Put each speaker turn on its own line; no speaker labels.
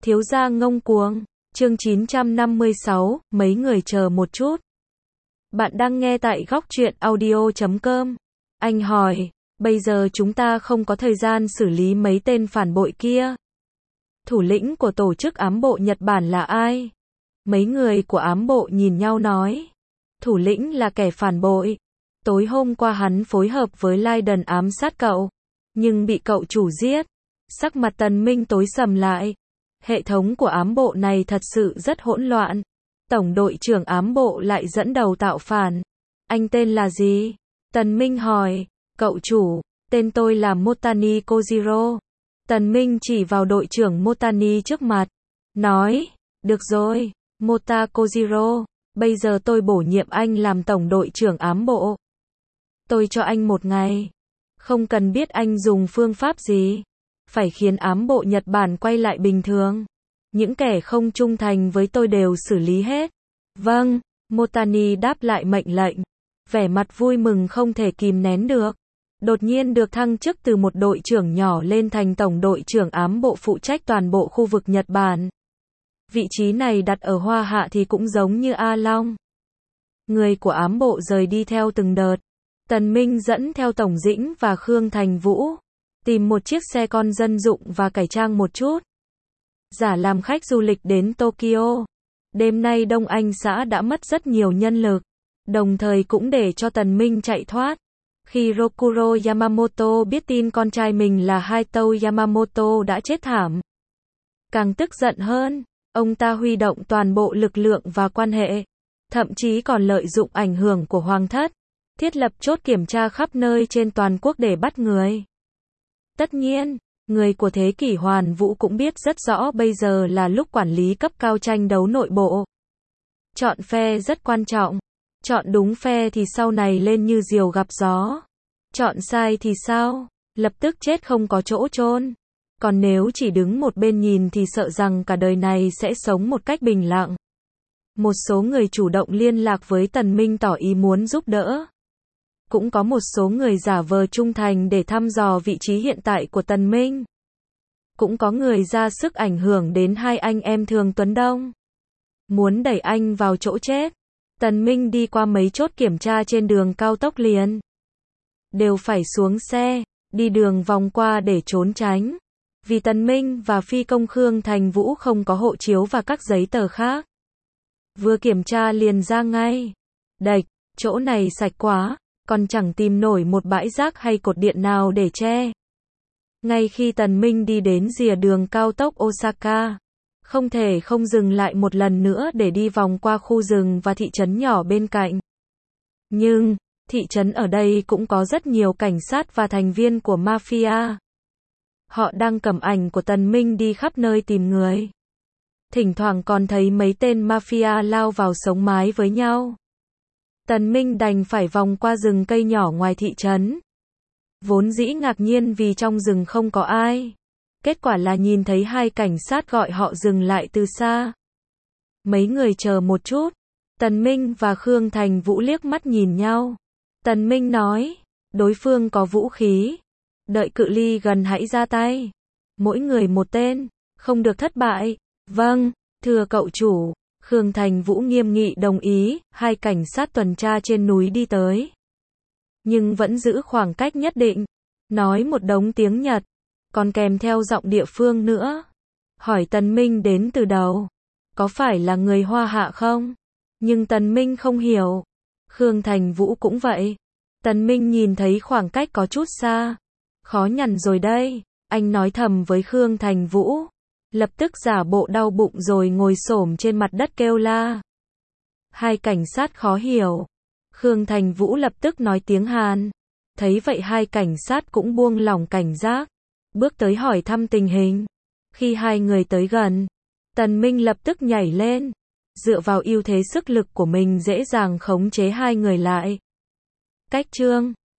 Thiếu gia ngông cuồng. Chương 956, mấy người chờ một chút. Bạn đang nghe tại góc truyện audio.com. Anh hỏi, bây giờ chúng ta không có thời gian xử lý mấy tên phản bội kia. Thủ lĩnh của tổ chức ám bộ Nhật Bản là ai? Mấy người của ám bộ nhìn nhau nói. Thủ lĩnh là kẻ phản bội. Tối hôm qua hắn phối hợp với Raiden ám sát cậu, nhưng bị cậu chủ giết. Sắc mặt Tần Minh tối sầm lại. Hệ thống của ám bộ này thật sự rất hỗn loạn. Tổng đội trưởng ám bộ lại dẫn đầu tạo phản. Anh tên là gì? Tần Minh hỏi. Cậu chủ, tên tôi là Motani Kojiro. Tần Minh chỉ vào đội trưởng Motani trước mặt. Nói, được rồi, Mota Kojiro, bây giờ tôi bổ nhiệm anh làm tổng đội trưởng ám bộ. Tôi cho anh 1 ngày. Không cần biết anh dùng phương pháp gì. Phải khiến ám bộ Nhật Bản quay lại bình thường. Những kẻ không trung thành với tôi đều xử lý hết. Vâng, Motani đáp lại mệnh lệnh. Vẻ mặt vui mừng không thể kìm nén được. Đột nhiên được thăng chức từ một đội trưởng nhỏ lên thành tổng đội trưởng ám bộ phụ trách toàn bộ khu vực Nhật Bản. Vị trí này đặt ở Hoa Hạ thì cũng giống như A Long. Người của ám bộ rời đi theo từng đợt. Tần Minh dẫn theo Tổng Dĩnh và Khương Thành Vũ. Tìm một chiếc xe con dân dụng và cải trang một chút. Giả làm khách du lịch đến Tokyo. Đêm nay Đông Anh xã đã mất rất nhiều nhân lực. Đồng thời cũng để cho Tần Minh chạy thoát. Khi Rokuro Yamamoto biết tin con trai mình là Haito Yamamoto đã chết thảm. Càng tức giận hơn, ông ta huy động toàn bộ lực lượng và quan hệ. Thậm chí còn lợi dụng ảnh hưởng của Hoàng thất. Thiết lập chốt kiểm tra khắp nơi trên toàn quốc để bắt người. Tất nhiên, người của thế kỷ hoàn vũ cũng biết rất rõ bây giờ là lúc quản lý cấp cao tranh đấu nội bộ. Chọn phe rất quan trọng. Chọn đúng phe thì sau này lên như diều gặp gió. Chọn sai thì sao? Lập tức chết không có chỗ chôn. Còn nếu chỉ đứng một bên nhìn thì sợ rằng cả đời này sẽ sống một cách bình lặng. Một số người chủ động liên lạc với Tần Minh tỏ ý muốn giúp đỡ. Cũng có một số người giả vờ trung thành để thăm dò vị trí hiện tại của Tần Minh. Cũng có người ra sức ảnh hưởng đến hai anh em Thường Tuấn Đông. Muốn đẩy anh vào chỗ chết. Tần Minh đi qua mấy chốt kiểm tra trên đường cao tốc liền. Đều phải xuống xe, đi đường vòng qua để trốn tránh. Vì Tần Minh và phi công Khương Thành Vũ không có hộ chiếu và các giấy tờ khác. Vừa kiểm tra liền ra ngay. Đạch, chỗ này sạch quá. Còn chẳng tìm nổi một bãi rác hay cột điện nào để che. Ngay khi Tần Minh đi đến rìa đường cao tốc Osaka, không thể không dừng lại một lần nữa để đi vòng qua khu rừng và thị trấn nhỏ bên cạnh. Nhưng, thị trấn ở đây cũng có rất nhiều cảnh sát và thành viên của mafia. Họ đang cầm ảnh của Tần Minh đi khắp nơi tìm người. Thỉnh thoảng còn thấy mấy tên mafia lao vào sống mái với nhau. Tần Minh đành phải vòng qua rừng cây nhỏ ngoài thị trấn. Vốn dĩ ngạc nhiên vì trong rừng không có ai. Kết quả là nhìn thấy hai cảnh sát gọi họ dừng lại từ xa. Mấy người chờ một chút. Tần Minh và Khương Thành Vũ liếc mắt nhìn nhau. Tần Minh nói, đối phương có vũ khí. Đợi cự ly gần hãy ra tay. Mỗi người một tên, không được thất bại. Vâng, thưa cậu chủ. Khương Thành Vũ nghiêm nghị đồng ý, hai cảnh sát tuần tra trên núi đi tới. Nhưng vẫn giữ khoảng cách nhất định. Nói một đống tiếng Nhật, còn kèm theo giọng địa phương nữa. Hỏi Tần Minh đến từ đầu. Có phải là người Hoa Hạ không? Nhưng Tần Minh không hiểu. Khương Thành Vũ cũng vậy. Tần Minh nhìn thấy khoảng cách có chút xa. Khó nhằn rồi đây. Anh nói thầm với Khương Thành Vũ. Lập tức giả bộ đau bụng rồi ngồi xổm trên mặt đất kêu la. Hai cảnh sát khó hiểu. Khương Thành Vũ lập tức nói tiếng Hàn. Thấy vậy hai cảnh sát cũng buông lỏng cảnh giác. Bước tới hỏi thăm tình hình. Khi hai người tới gần, Tần Minh lập tức nhảy lên. Dựa vào ưu thế sức lực của mình dễ dàng khống chế hai người lại. Cách chương